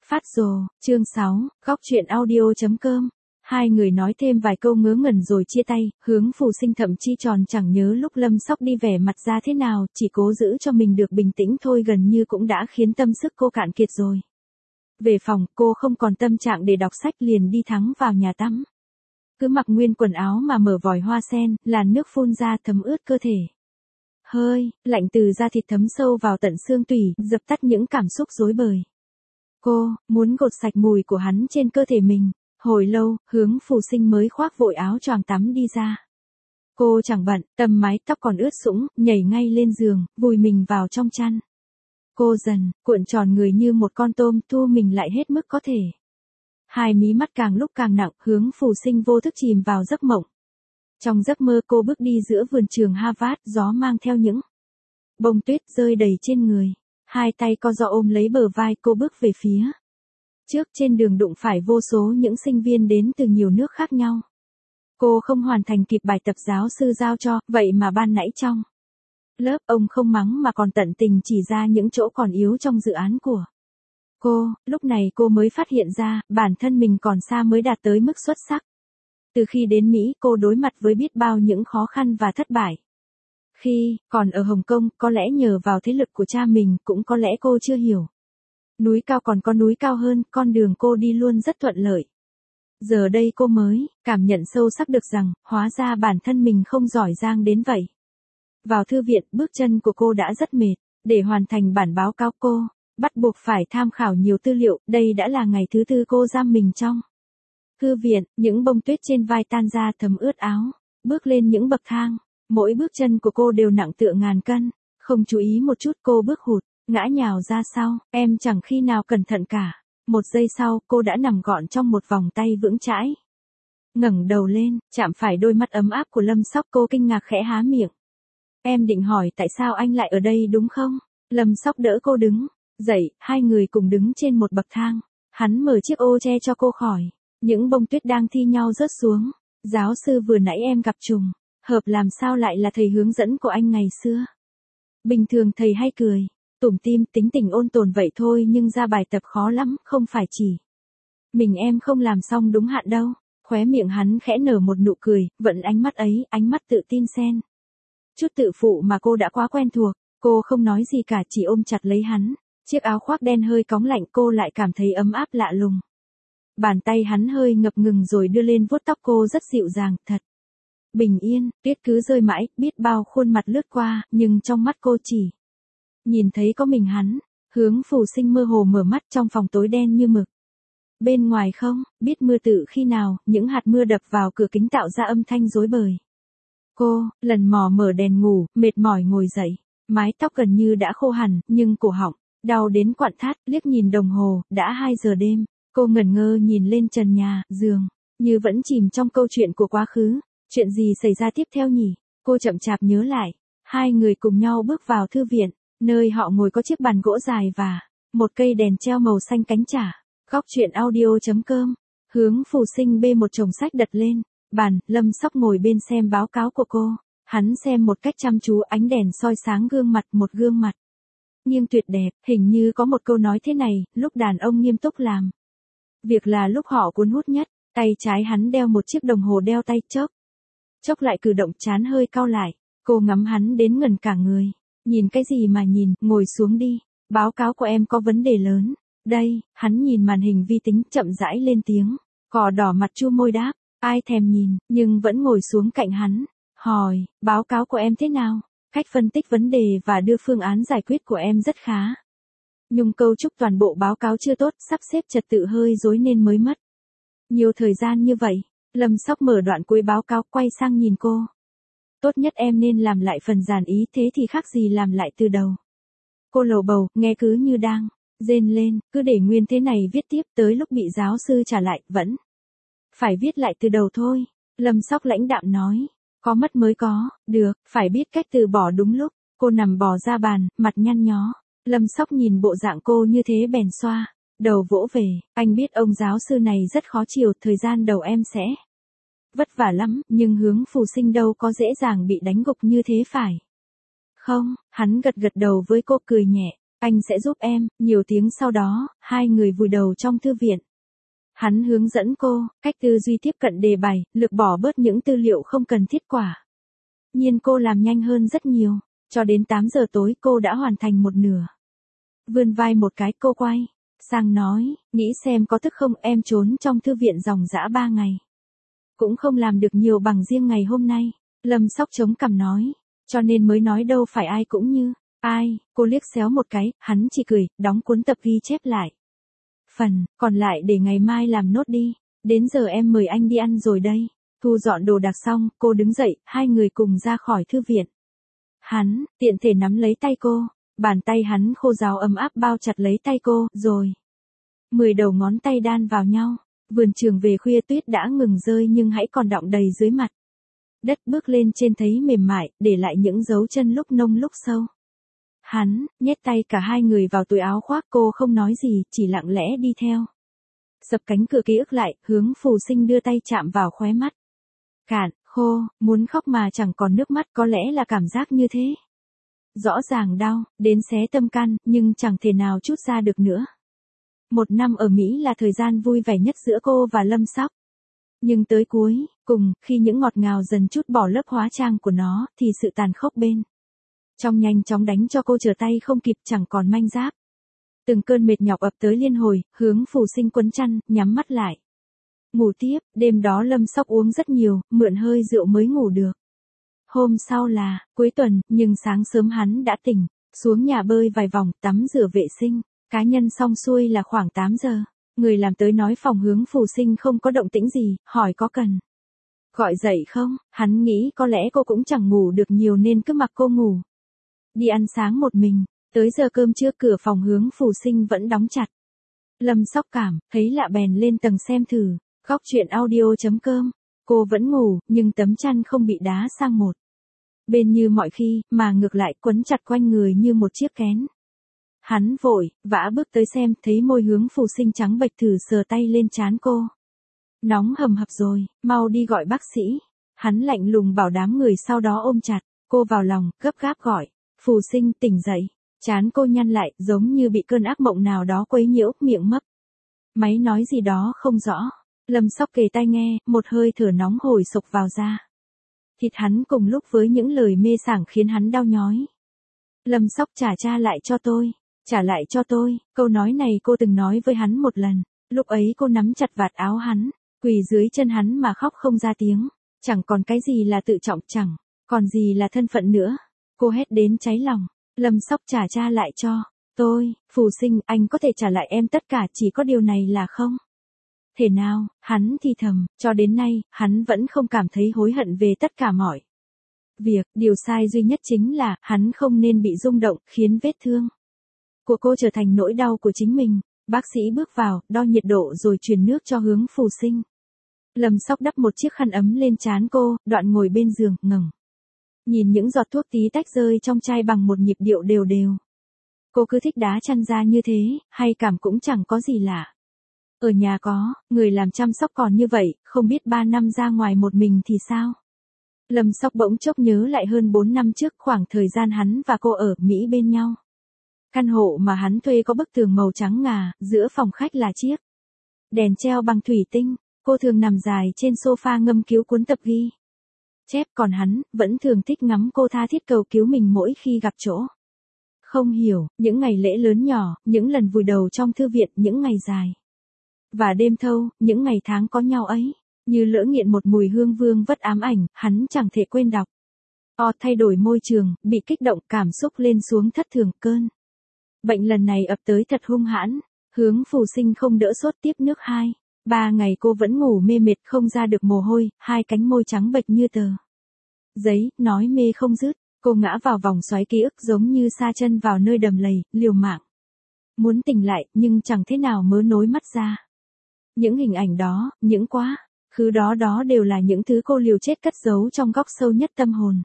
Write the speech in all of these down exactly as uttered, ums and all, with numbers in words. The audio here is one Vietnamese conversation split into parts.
Phát rồ, chương sáu, góc truyện audio.com. Hai người nói thêm vài câu ngớ ngẩn rồi chia tay, Hướng Phù Sinh thậm chí tròn chẳng nhớ lúc Lâm Sóc đi vẻ mặt ra thế nào, chỉ cố giữ cho mình được bình tĩnh thôi gần như cũng đã khiến tâm sức cô cạn kiệt rồi. Về phòng, cô không còn tâm trạng để đọc sách liền đi thẳng vào nhà tắm. Cứ mặc nguyên quần áo mà mở vòi hoa sen, làn nước phun ra thấm ướt cơ thể. Hơi, lạnh từ da thịt thấm sâu vào tận xương tủy, dập tắt những cảm xúc rối bời. Cô, muốn gột sạch mùi của hắn trên cơ thể mình. Hồi lâu, Hướng Phù Sinh mới khoác vội áo choàng tắm đi ra. Cô chẳng bận, tầm mái tóc còn ướt sũng, nhảy ngay lên giường, vùi mình vào trong chăn. Cô dần, cuộn tròn người như một con tôm, thu mình lại hết mức có thể. Hai mí mắt càng lúc càng nặng, Hướng Phù Sinh vô thức chìm vào giấc mộng. Trong giấc mơ cô bước đi giữa vườn trường Harvard, gió mang theo những bông tuyết rơi đầy trên người. Hai tay co ro ôm lấy bờ vai cô bước về phía trước, trên đường đụng phải vô số những sinh viên đến từ nhiều nước khác nhau. Cô không hoàn thành kịp bài tập giáo sư giao cho, vậy mà ban nãy trong lớp ông không mắng mà còn tận tình chỉ ra những chỗ còn yếu trong dự án của cô. Lúc này cô mới phát hiện ra, bản thân mình còn xa mới đạt tới mức xuất sắc. Từ khi đến Mỹ, cô đối mặt với biết bao những khó khăn và thất bại. Khi còn ở Hồng Kông, có lẽ nhờ vào thế lực của cha mình, cũng có lẽ cô chưa hiểu. Núi cao còn có núi cao hơn, con đường cô đi luôn rất thuận lợi. Giờ đây cô mới cảm nhận sâu sắc được rằng, hóa ra bản thân mình không giỏi giang đến vậy. Vào thư viện, bước chân của cô đã rất mệt. Để hoàn thành bản báo cáo cô bắt buộc phải tham khảo nhiều tư liệu. Đây đã là ngày thứ tư cô giam mình trong thư viện, những bông tuyết trên vai tan ra thấm ướt áo. Bước lên những bậc thang, mỗi bước chân của cô đều nặng tựa ngàn cân. Không chú ý một chút cô bước hụt, ngã nhào ra sau, em chẳng khi nào cẩn thận cả. Một giây sau, cô đã nằm gọn trong một vòng tay vững chãi. Ngẩng đầu lên, chạm phải đôi mắt ấm áp của Lâm Sóc, cô kinh ngạc khẽ há miệng. Em định hỏi tại sao anh lại ở đây đúng không? Lâm Sóc đỡ cô đứng dậy, hai người cùng đứng trên một bậc thang. Hắn mở chiếc ô che cho cô khỏi những bông tuyết đang thi nhau rớt xuống. Giáo sư vừa nãy em gặp trùng hợp làm sao lại là thầy hướng dẫn của anh ngày xưa? Bình thường thầy hay cười tủm tỉm, tính tình ôn tồn vậy thôi, nhưng ra bài tập khó lắm, không phải chỉ mình em không làm xong đúng hạn đâu. Khóe miệng hắn khẽ nở một nụ cười, vẫn ánh mắt ấy, ánh mắt tự tin xen chút tự phụ mà cô đã quá quen thuộc. Cô không nói gì cả, chỉ ôm chặt lấy hắn. Chiếc áo khoác đen hơi cóng lạnh, cô lại cảm thấy ấm áp lạ lùng. Bàn tay hắn hơi ngập ngừng rồi đưa lên vuốt tóc cô rất dịu dàng, thật bình yên. Tuyết cứ rơi mãi, biết bao khuôn mặt lướt qua, nhưng trong mắt cô chỉ nhìn thấy có mình hắn. Hướng Phù Sinh mơ hồ mở mắt trong phòng tối đen như mực. Bên ngoài không biết mưa tự khi nào, những hạt mưa đập vào cửa kính tạo ra âm thanh rối bời. Cô lần mò mở đèn ngủ, mệt mỏi ngồi dậy. Mái tóc gần như đã khô hẳn, nhưng cổ họng đau đến quặn thắt. Liếc nhìn đồng hồ, đã hai giờ đêm. Cô ngẩn ngơ nhìn lên trần nhà, giường như vẫn chìm trong câu chuyện của quá khứ. Chuyện gì xảy ra tiếp theo nhỉ? Cô chậm chạp nhớ lại. Hai người cùng nhau bước vào thư viện. Nơi họ ngồi có chiếc bàn gỗ dài và một cây đèn treo màu xanh cánh chả. Góc truyện audio.com. Hướng Phù Sinh bê một chồng sách đặt lên bàn, Lâm Sóc ngồi bên xem báo cáo của cô. Hắn xem một cách chăm chú, ánh đèn soi sáng gương mặt, một gương mặt nghiêng tuyệt đẹp. Hình như có một câu nói thế này, lúc đàn ông nghiêm túc làm việc là lúc họ cuốn hút nhất. Tay trái hắn đeo một chiếc đồng hồ đeo tay, chốc chốc lại cử động, trán hơi cau lại. Cô ngắm hắn đến ngẩn cả người. Nhìn cái gì mà nhìn, ngồi xuống đi. Báo cáo của em có vấn đề lớn. Đây, hắn nhìn màn hình vi tính, chậm rãi lên tiếng. Cỏ đỏ mặt chu môi đáp. Ai thèm nhìn, nhưng vẫn ngồi xuống cạnh hắn. Hỏi, báo cáo của em thế nào? Cách phân tích vấn đề và đưa phương án giải quyết của em rất khá. Nhưng câu chúc toàn bộ báo cáo chưa tốt, sắp xếp trật tự hơi rối nên mới mất nhiều thời gian như vậy. Lâm Sóc mở đoạn cuối báo cáo, quay sang nhìn cô. Tốt nhất em nên làm lại phần dàn ý, thế thì khác gì làm lại từ đầu. Cô lầu bầu, nghe cứ như đang rên lên, cứ để nguyên thế này viết tiếp, tới lúc bị giáo sư trả lại, vẫn phải viết lại từ đầu thôi. Lâm Sóc lãnh đạm nói. Có mất mới có, được, phải biết cách từ bỏ đúng lúc. Cô nằm bò ra bàn, mặt nhăn nhó. Lâm Sóc nhìn bộ dạng cô như thế bèn xoa đầu vỗ về. Anh biết ông giáo sư này rất khó chịu, thời gian đầu em sẽ vất vả lắm, nhưng Hướng Phù Sinh đâu có dễ dàng bị đánh gục như thế phải không? Hắn gật gật đầu với cô, cười nhẹ. Anh sẽ giúp em. Nhiều tiếng sau đó, hai người vùi đầu trong thư viện. Hắn hướng dẫn cô, cách tư duy tiếp cận đề bài, lược bỏ bớt những tư liệu không cần thiết quả. Nhiên cô làm nhanh hơn rất nhiều. Cho đến tám giờ tối cô đã hoàn thành một nửa. Vươn vai một cái cô quay sang nói, nghĩ xem có tức không, em trốn trong thư viện dòng dã ba ngày. Cũng không làm được nhiều bằng riêng ngày hôm nay. Lâm Sóc chống cằm nói, cho nên mới nói đâu phải ai cũng như, ai, cô liếc xéo một cái, hắn chỉ cười, đóng cuốn tập ghi chép lại. Phần, còn lại để ngày mai làm nốt đi, đến giờ em mời anh đi ăn rồi đây. Thu dọn đồ đạc xong, cô đứng dậy, hai người cùng ra khỏi thư viện. Hắn, tiện thể nắm lấy tay cô, bàn tay hắn khô ráo ấm áp bao chặt lấy tay cô, rồi. Mười đầu ngón tay đan vào nhau, vườn trường về khuya tuyết đã ngừng rơi nhưng hãy còn đọng đầy dưới mặt. Đất bước lên trên thấy mềm mại, để lại những dấu chân lúc nông lúc sâu. Hắn, nhét tay cả hai người vào túi áo khoác, cô không nói gì, chỉ lặng lẽ đi theo. Sập cánh cửa ký ức lại, hướng Phù Sinh đưa tay chạm vào khóe mắt. Cạn, khô, muốn khóc mà chẳng còn nước mắt, có lẽ là cảm giác như thế. Rõ ràng đau, đến xé tâm can, nhưng chẳng thể nào trút ra được nữa. Một năm ở Mỹ là thời gian vui vẻ nhất giữa cô và Lâm Sóc. Nhưng tới cuối, cùng, khi những ngọt ngào dần chút bỏ lớp hóa trang của nó, thì sự tàn khốc bên trong nhanh chóng đánh cho cô trở tay không kịp, chẳng còn manh giáp. Từng cơn mệt nhọc ập tới liên hồi, hướng Phù Sinh quấn chăn, nhắm mắt lại. Ngủ tiếp, đêm đó Lâm Sóc uống rất nhiều, mượn hơi rượu mới ngủ được. Hôm sau là, cuối tuần, nhưng sáng sớm hắn đã tỉnh, xuống nhà bơi vài vòng, tắm rửa vệ sinh, cá nhân xong xuôi là khoảng tám giờ. Người làm tới nói phòng hướng Phù Sinh không có động tĩnh gì, hỏi có cần gọi dậy không, hắn nghĩ có lẽ cô cũng chẳng ngủ được nhiều nên cứ mặc cô ngủ. Đi ăn sáng một mình, tới giờ cơm trưa cửa phòng hướng Phù Sinh vẫn đóng chặt. Lâm Sóc cảm, thấy lạ bèn lên tầng xem thử, góc chuyện audio chấm com, cô vẫn ngủ, nhưng tấm chăn không bị đá sang một bên như mọi khi, mà ngược lại quấn chặt quanh người như một chiếc kén. Hắn vội, vã bước tới xem, thấy môi hướng Phù Sinh trắng bệch, thử sờ tay lên trán cô. Nóng hầm hập rồi, mau đi gọi bác sĩ. Hắn lạnh lùng bảo đám người, sau đó ôm chặt cô vào lòng, gấp gáp gọi, Phù Sinh tỉnh dậy. Trán cô nhăn lại, giống như bị cơn ác mộng nào đó quấy nhiễu, miệng mấp máy nói gì đó không rõ. Lâm Sóc kề tai nghe, một hơi thở nóng hổi sộc vào da thịt hắn, cùng lúc với những lời mê sảng khiến hắn đau nhói. Lâm Sóc, trả cha lại cho tôi, trả lại cho tôi. Câu nói này cô từng nói với hắn một lần. Lúc ấy cô nắm chặt vạt áo hắn, quỳ dưới chân hắn mà khóc không ra tiếng. Chẳng còn cái gì là tự trọng, chẳng còn gì là thân phận nữa. Cô hét đến cháy lòng. Lâm Sóc, trả cha lại cho tôi. Phù Sinh, anh có thể trả lại em tất cả, chỉ có điều này là không thể nào. Hắn thì thầm, cho đến nay, hắn vẫn không cảm thấy hối hận về tất cả mọi việc. Điều sai duy nhất chính là, hắn không nên bị rung động, khiến vết thương của cô trở thành nỗi đau của chính mình. Bác sĩ bước vào, đo nhiệt độ rồi truyền nước cho hướng Phù Sinh. Lâm Sóc đắp một chiếc khăn ấm lên trán cô, đoạn ngồi bên giường, ngẩng nhìn những giọt thuốc tí tách rơi trong chai bằng một nhịp điệu đều đều. Cô cứ thích đá chăn ra như thế, hay cảm cũng chẳng có gì lạ. Ở nhà có người làm chăm sóc còn như vậy, không biết ba năm ra ngoài một mình thì sao? Lâm Sóc bỗng chốc nhớ lại hơn bốn năm trước, khoảng thời gian hắn và cô ở Mỹ bên nhau. Căn hộ mà hắn thuê có bức tường màu trắng ngà, giữa phòng khách là chiếc đèn treo bằng thủy tinh. Cô thường nằm dài trên sofa ngâm cứu cuốn tập ghi chép, còn hắn vẫn thường thích ngắm cô tha thiết cầu cứu mình mỗi khi gặp chỗ không hiểu. Những ngày lễ lớn nhỏ, những lần vùi đầu trong thư viện, những ngày dài và đêm thâu, những ngày tháng có nhau ấy, như lỡ nghiện một mùi hương vương vất ám ảnh, hắn chẳng thể quên đọc. O thay đổi môi trường, bị kích động, cảm xúc lên xuống thất thường. Cơn bệnh lần này ập tới thật hung hãn. Hướng Phù Sinh không đỡ sốt, tiếp nước hai ba ngày cô vẫn ngủ mê mệt, không ra được mồ hôi, hai cánh môi trắng bệch như tờ giấy, nói mê không dứt. Cô ngã vào vòng xoáy ký ức, giống như sa chân vào nơi đầm lầy, liều mạng muốn tỉnh lại, nhưng chẳng thế nào mớ nối mắt ra. Những hình ảnh đó, những quá khứ đó đó đều là những thứ cô liều chết cất giấu trong góc sâu nhất tâm hồn.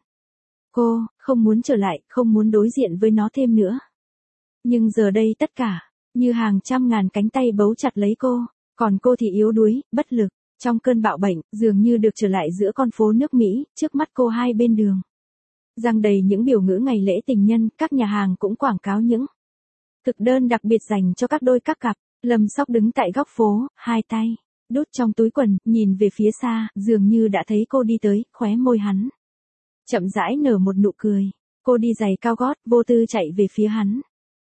Cô không muốn trở lại, không muốn đối diện với nó thêm nữa. Nhưng giờ đây tất cả như hàng trăm ngàn cánh tay bấu chặt lấy cô, còn cô thì yếu đuối, bất lực. Trong cơn bạo bệnh, dường như được trở lại giữa con phố nước Mỹ, trước mắt cô hai bên đường giăng đầy những biểu ngữ ngày lễ tình nhân, các nhà hàng cũng quảng cáo những Thực đơn đặc biệt dành cho các đôi các cặp. Lâm Sóc đứng tại góc phố, hai tay đút trong túi quần, nhìn về phía xa, dường như đã thấy cô đi tới, khóe môi hắn chậm rãi nở một nụ cười. Cô đi giày cao gót, vô tư chạy về phía hắn.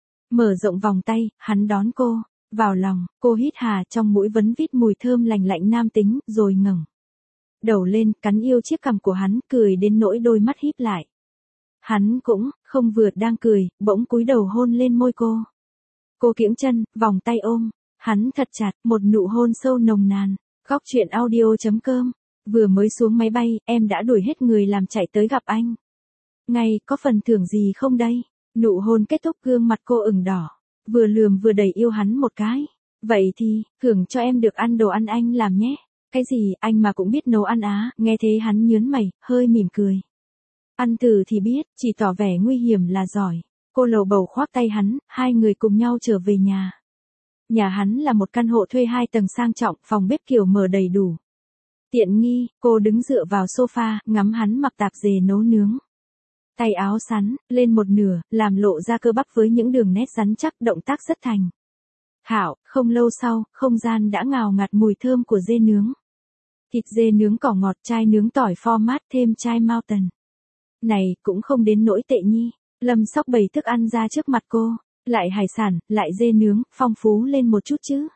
Mở rộng vòng tay, hắn đón cô vào lòng, cô hít hà, trong mũi vấn vít mùi thơm lành lạnh nam tính, rồi ngẩng đầu lên, cắn yêu chiếc cằm của hắn, cười đến nỗi đôi mắt híp lại. Hắn cũng không vừa đang cười, bỗng cúi đầu hôn lên môi cô. Cô kiễng chân, vòng tay ôm hắn thật chặt, một nụ hôn sâu nồng nàn. Góc truyện audio chấm com. Vừa mới xuống máy bay, em đã đuổi hết người làm chạy tới gặp anh. Ngay, có phần thưởng gì không đây? Nụ hôn kết thúc, gương mặt cô ửng đỏ, vừa lườm vừa đẩy yêu hắn một cái. Vậy thì, thưởng cho em được ăn đồ ăn anh làm nhé. Cái gì, anh mà cũng biết nấu ăn á? Nghe thế hắn nhớn mày, hơi mỉm cười. Ăn thử thì biết, chỉ tỏ vẻ nguy hiểm là giỏi. Cô lầu bầu khoác tay hắn, hai người cùng nhau trở về nhà. Nhà hắn là một căn hộ thuê hai tầng sang trọng, phòng bếp kiểu mở đầy đủ tiện nghi. Cô đứng dựa vào sofa, ngắm hắn mặc tạp dề nấu nướng. Tay áo sắn lên một nửa, làm lộ ra cơ bắp với những đường nét rắn chắc, động tác rất thành thạo. Không lâu sau, không gian đã ngào ngạt mùi thơm của dê nướng. Thịt dê nướng cỏ ngọt, chai nướng tỏi format, thêm chai Mountain. Này, cũng không đến nỗi tệ nhi. Lâm Sóc bày thức ăn ra trước mặt cô. Lại hải sản, lại dê nướng, phong phú lên một chút chứ.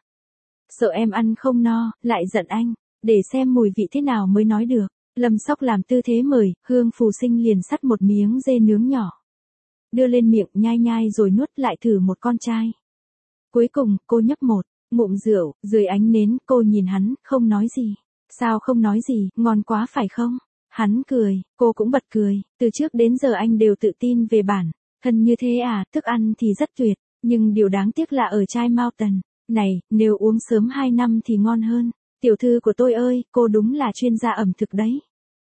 Sợ em ăn không no, lại giận anh. Để xem mùi vị thế nào mới nói được. Lâm Sóc làm tư thế mời, Hương Phù Sinh liền sắt một miếng dê nướng nhỏ. Đưa lên miệng, nhai nhai rồi nuốt lại thử một con chai. Cuối cùng, cô nhấp một ngụm rượu, dưới ánh nến, cô nhìn hắn, không nói gì. Sao không nói gì, ngon quá phải không? Hắn cười, cô cũng bật cười. Từ trước đến giờ anh đều tự tin về bản thân như thế à, thức ăn thì rất tuyệt. Nhưng điều đáng tiếc là ở chai Mountain này, nếu uống sớm hai năm thì ngon hơn. Tiểu thư của tôi ơi, cô đúng là chuyên gia ẩm thực đấy.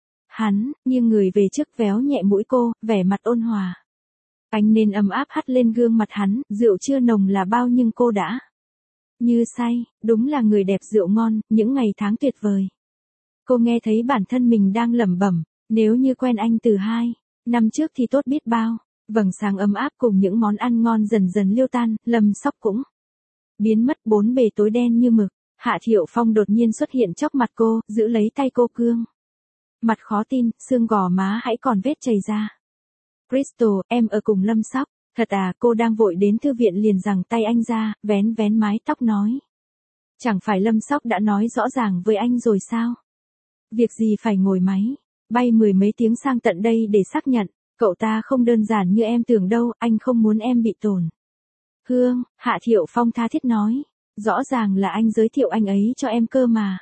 Hắn, nghiêng người về trước, véo nhẹ mũi cô, vẻ mặt ôn hòa. Ánh nến ấm áp hắt lên gương mặt hắn, rượu chưa nồng là bao nhưng cô đã như say, đúng là người đẹp rượu ngon, những ngày tháng tuyệt vời. Cô nghe thấy bản thân mình đang lẩm bẩm, nếu như quen anh từ hai năm trước thì tốt biết bao. Vầng sáng ấm áp cùng những món ăn ngon dần dần liêu tan, Lâm Sóc cũng biến mất, bốn bề tối đen như mực. Hạ Thiệu Phong đột nhiên xuất hiện trước mặt cô, giữ lấy tay cô cương. Mặt khó tin, xương gò má hãy còn vết chảy ra. Crystal, em ở cùng Lâm Sóc. Thật à? Cô đang vội đến thư viện liền giằng tay anh ra, vén vén mái tóc nói. Chẳng phải Lâm Sóc đã nói rõ ràng với anh rồi sao? Việc gì phải ngồi máy bay mười mấy tiếng sang tận đây để xác nhận. Cậu ta không đơn giản như em tưởng đâu, anh không muốn em bị tổn Hương, Hạ Thiệu Phong tha thiết nói. Rõ ràng là anh giới thiệu anh ấy cho em cơ mà.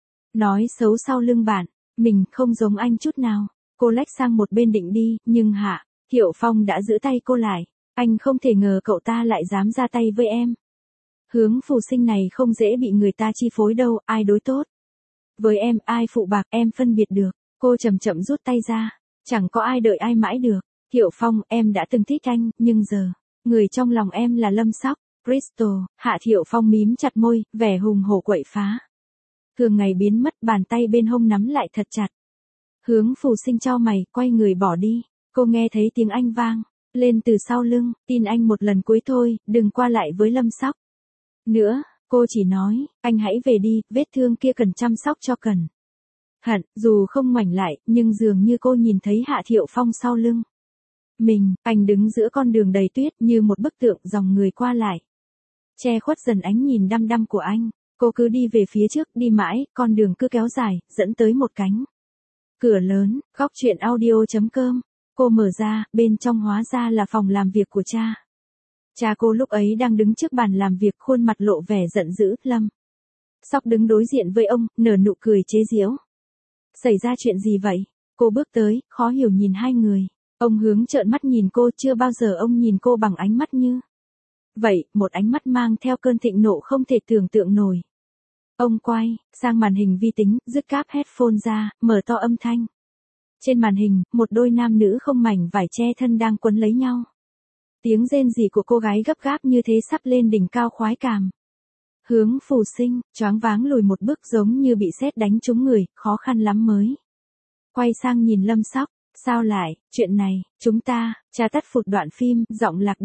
Nói xấu sau lưng bạn, mình không giống anh chút nào. Cô lách sang một bên định đi, nhưng Hạ Thiệu Phong đã giữ tay cô lại. Anh không thể ngờ cậu ta lại dám ra tay với em. Hướng Phù Sinh này không dễ bị người ta chi phối đâu, ai đối tốt với em, ai phụ bạc, em phân biệt được. Cô chậm chậm rút tay ra. Chẳng có ai đợi ai mãi được. Thiệu Phong, em đã từng thích anh, nhưng giờ, người trong lòng em là Lâm Sóc. Crystal, Hạ Thiệu Phong mím chặt môi, vẻ hùng hổ quậy phá. Thường ngày biến mất, bàn tay bên hông nắm lại thật chặt. Hướng Phù Sinh chau mày, quay người bỏ đi. Cô nghe thấy tiếng anh vang lên từ sau lưng, tin anh một lần cuối thôi, đừng qua lại với Lâm Sóc nữa. Cô chỉ nói, anh hãy về đi, vết thương kia cần chăm sóc cho cẩn thận. Dù không ngoảnh lại, nhưng dường như cô nhìn thấy Hạ Thiệu Phong sau lưng mình. Anh đứng giữa con đường đầy tuyết như một bức tượng, dòng người qua lại che khuất dần ánh nhìn đăm đăm của anh. Cô cứ đi về phía trước, đi mãi, con đường cứ kéo dài, dẫn tới một cánh cửa lớn. Góc truyện audio chấm com. Cô mở ra, bên trong hóa ra là phòng làm việc của cha. Cha cô lúc ấy đang đứng trước bàn làm việc, khuôn mặt lộ vẻ giận dữ. Lâm Sóc đứng đối diện với ông, nở nụ cười chế giễu. Xảy ra chuyện gì vậy? Cô bước tới, khó hiểu nhìn hai người. Ông hướng trợn mắt nhìn cô, chưa bao giờ ông nhìn cô bằng ánh mắt như vậy, một ánh mắt mang theo cơn thịnh nộ không thể tưởng tượng nổi. Ông quay sang màn hình vi tính, dứt cáp headphone ra, mở to âm thanh. Trên màn hình, một đôi nam nữ không mảnh vải che thân đang quấn lấy nhau. Tiếng rên rỉ của cô gái gấp gáp như thế sắp lên đỉnh cao khoái cảm. Hướng Phù Sinh, choáng váng lùi một bước giống như bị sét đánh trúng người, khó khăn lắm mới quay sang nhìn Lâm Sóc. Sao lại, chuyện này, chúng ta, cha tắt phụt đoạn phim, giọng lạc đi.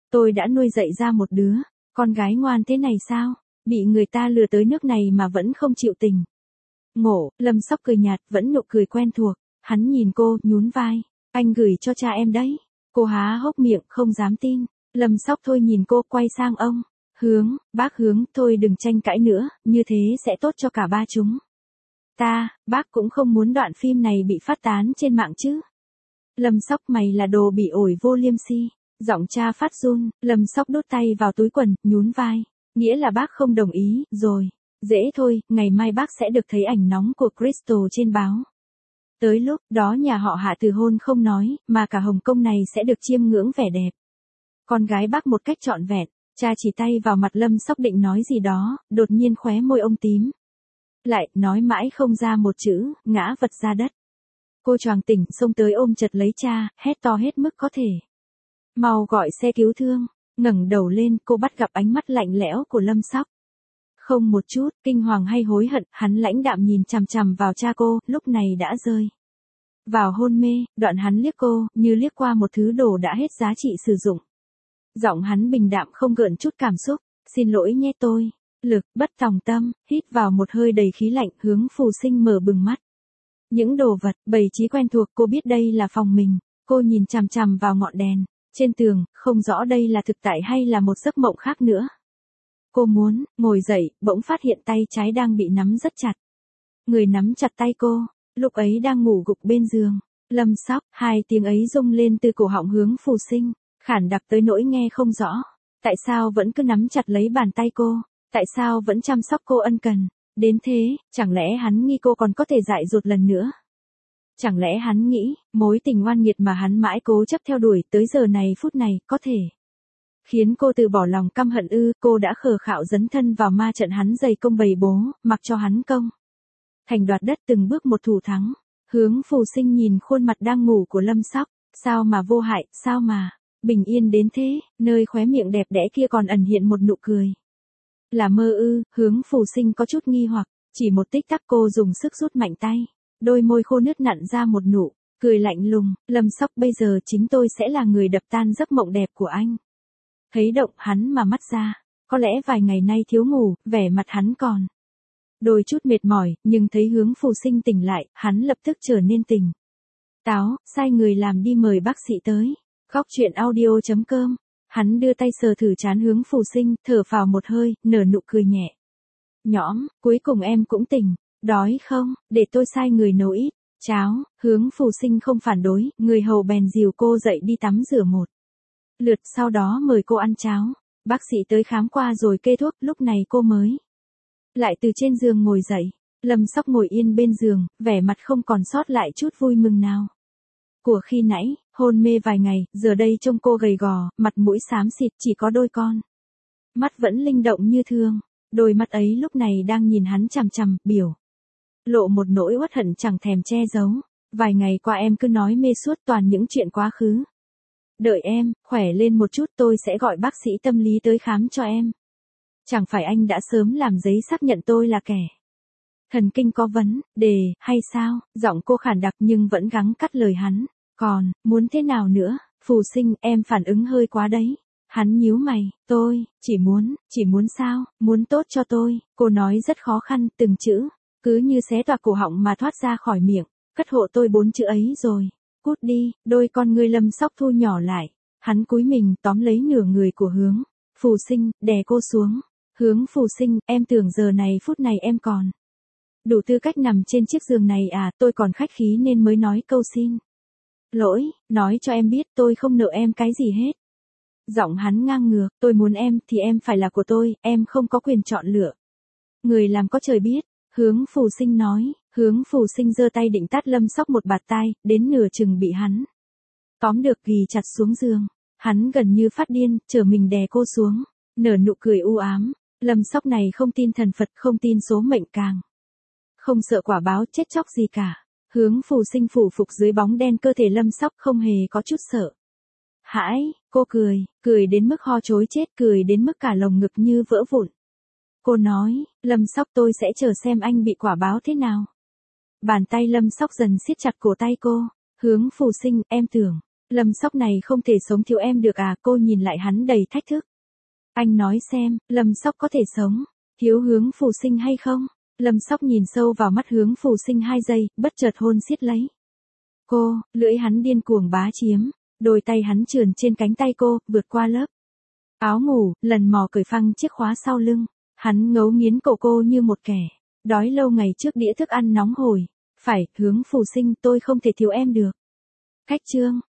Tôi đã nuôi dạy ra một đứa, con gái ngoan thế này sao? Bị người ta lừa tới nước này mà vẫn không chịu tình. Ngộ, Lâm Sóc cười nhạt, vẫn nụ cười quen thuộc. Hắn nhìn cô, nhún vai. Anh gửi cho cha em đấy. Cô há hốc miệng, không dám tin. Lâm Sóc thôi nhìn cô, quay sang ông. Hướng, bác Hướng, thôi đừng tranh cãi nữa, như thế sẽ tốt cho cả ba chúng. Ta, bác cũng không muốn đoạn phim này bị phát tán trên mạng chứ. Lâm Sóc, mày là đồ bị ổi vô liêm si. Giọng cha phát run, Lâm Sóc đút tay vào túi quần, nhún vai. Nghĩa là bác không đồng ý, rồi. Dễ thôi, ngày mai bác sẽ được thấy ảnh nóng của Crystal trên báo. Tới lúc đó nhà họ Hạ từ hôn không nói, mà cả Hồng Kông này sẽ được chiêm ngưỡng vẻ đẹp. Con gái bác một cách trọn vẹn, cha chỉ tay vào mặt Lâm Sóc định nói gì đó, đột nhiên khóe môi ông tím. Lại, nói mãi không ra một chữ, ngã vật ra đất. Cô choàng tỉnh, xông tới ôm chặt lấy cha, hét to hết mức có thể. Mau gọi xe cứu thương, ngẩng đầu lên, cô bắt gặp ánh mắt lạnh lẽo của Lâm Sóc. Không một chút, kinh hoàng hay hối hận, hắn lãnh đạm nhìn chằm chằm vào cha cô, lúc này đã rơi vào hôn mê, đoạn hắn liếc cô, như liếc qua một thứ đồ đã hết giá trị sử dụng. Giọng hắn bình đạm không gợn chút cảm xúc, xin lỗi nhé tôi. Lực, bất tòng tâm, hít vào một hơi đầy khí lạnh, Hướng Phù Sinh mở bừng mắt. Những đồ vật, bày trí quen thuộc, cô biết đây là phòng mình, cô nhìn chằm chằm vào ngọn đèn, trên tường, không rõ đây là thực tại hay là một giấc mộng khác nữa. Cô muốn, ngồi dậy, bỗng phát hiện tay trái đang bị nắm rất chặt. Người nắm chặt tay cô, lúc ấy đang ngủ gục bên giường. Lâm Sóc, hai tiếng ấy rung lên từ cổ họng Hướng Phù Sinh, khản đặc tới nỗi nghe không rõ. Tại sao vẫn cứ nắm chặt lấy bàn tay cô? Tại sao vẫn chăm sóc cô ân cần? Đến thế, chẳng lẽ hắn nghi cô còn có thể dại dột lần nữa? Chẳng lẽ hắn nghĩ, mối tình oan nghiệt mà hắn mãi cố chấp theo đuổi tới giờ này phút này, có thể khiến cô từ bỏ lòng căm hận ư? Cô đã khờ khạo dấn thân vào ma trận hắn dày công bày bố, mặc cho hắn công thành đoạt đất, từng bước một thủ thắng. Hướng Phù Sinh nhìn khuôn mặt đang ngủ của Lâm Sóc, sao mà vô hại, sao mà bình yên đến thế, nơi khóe miệng đẹp đẽ kia còn ẩn hiện một nụ cười. Là mơ ư? Hướng Phù Sinh có chút nghi hoặc, chỉ một tích tắc cô dùng sức rút mạnh tay, đôi môi khô nứt nặn ra một nụ cười lạnh lùng. Lâm Sóc, bây giờ chính tôi sẽ là người đập tan giấc mộng đẹp của anh. Thấy động hắn mà mắt ra, có lẽ vài ngày nay thiếu ngủ, vẻ mặt hắn còn đôi chút mệt mỏi, nhưng thấy Hướng Phù Sinh tỉnh lại, hắn lập tức trở nên tỉnh táo, sai người làm đi mời bác sĩ tới. Góc truyện audio chấm com. Hắn đưa tay sờ thử trán Hướng Phù Sinh, thở phào một hơi, nở nụ cười nhẹ nhõm, cuối cùng em cũng tỉnh, đói không, để tôi sai người nấu ít cháo. Hướng Phù Sinh không phản đối, người hầu bèn dìu cô dậy đi tắm rửa một lượt, sau đó mời cô ăn cháo. Bác sĩ tới khám qua rồi kê thuốc, lúc này cô mới lại từ trên giường ngồi dậy. Lâm Sóc ngồi yên bên giường, vẻ mặt không còn sót lại chút vui mừng nào của khi nãy, hôn mê vài ngày, giờ đây trông cô gầy gò, mặt mũi xám xịt, chỉ có đôi con mắt vẫn linh động như thường. Đôi mắt ấy lúc này đang nhìn hắn chằm chằm, biểu lộ một nỗi uất hận chẳng thèm che giấu. Vài ngày qua em cứ nói mê suốt toàn những chuyện quá khứ. Đợi em khỏe lên một chút tôi sẽ gọi bác sĩ tâm lý tới khám cho em. Chẳng phải anh đã sớm làm giấy xác nhận tôi là kẻ thần kinh có vấn đề, hay sao? Giọng cô khản đặc nhưng vẫn gắng cắt lời hắn. Còn, muốn thế nào nữa? Phù Sinh, em phản ứng hơi quá đấy. Hắn nhíu mày, tôi, chỉ muốn, chỉ muốn sao? Muốn tốt cho tôi. Cô nói rất khó khăn, từng chữ, cứ như xé toạc cổ họng mà thoát ra khỏi miệng. Cất hộ tôi bốn chữ ấy rồi. Cút đi, đôi con ngươi Lâm Sóc thu nhỏ lại. Hắn cúi mình tóm lấy nửa người của Hướng Phù Sinh, đè cô xuống. Hướng Phù Sinh, em tưởng giờ này phút này em còn đủ tư cách nằm trên chiếc giường này à? Tôi còn khách khí nên mới nói câu xin lỗi, nói cho em biết tôi không nợ em cái gì hết. Giọng hắn ngang ngược, tôi muốn em thì em phải là của tôi, em không có quyền chọn lựa. Người làm có trời biết. Hướng Phù Sinh nói. Hướng Phù Sinh giơ tay định tát Lâm Sóc một bạt tai, đến nửa chừng bị hắn tóm được ghì chặt xuống giường. Hắn gần như phát điên, trở mình đè cô xuống, nở nụ cười u ám. Lâm Sóc này không tin thần Phật, không tin số mệnh, càng không sợ quả báo chết chóc gì cả. Hướng Phù Sinh phủ phục dưới bóng đen cơ thể Lâm Sóc, không hề có chút sợ hãi. Cô cười, cười đến mức ho chối chết, cười đến mức cả lồng ngực như vỡ vụn. Cô nói, Lâm Sóc, tôi sẽ chờ xem anh bị quả báo thế nào. Bàn tay Lâm Sóc dần siết chặt cổ tay cô. Hướng Phù Sinh, em tưởng Lâm Sóc này không thể sống thiếu em được à, cô nhìn lại hắn đầy thách thức. Anh nói xem, Lâm Sóc có thể sống thiếu Hướng Phù Sinh hay không? Lâm Sóc nhìn sâu vào mắt Hướng Phù Sinh hai giây, bất chợt hôn siết lấy cô, lưỡi hắn điên cuồng bá chiếm, đôi tay hắn trườn trên cánh tay cô, vượt qua lớp áo ngủ, lần mò cởi phăng chiếc khóa sau lưng. Hắn ngấu nghiến cổ cô như một kẻ đói lâu ngày trước đĩa thức ăn nóng hổi. Phải, Hướng Phù Sinh, tôi không thể thiếu em được. Cách chương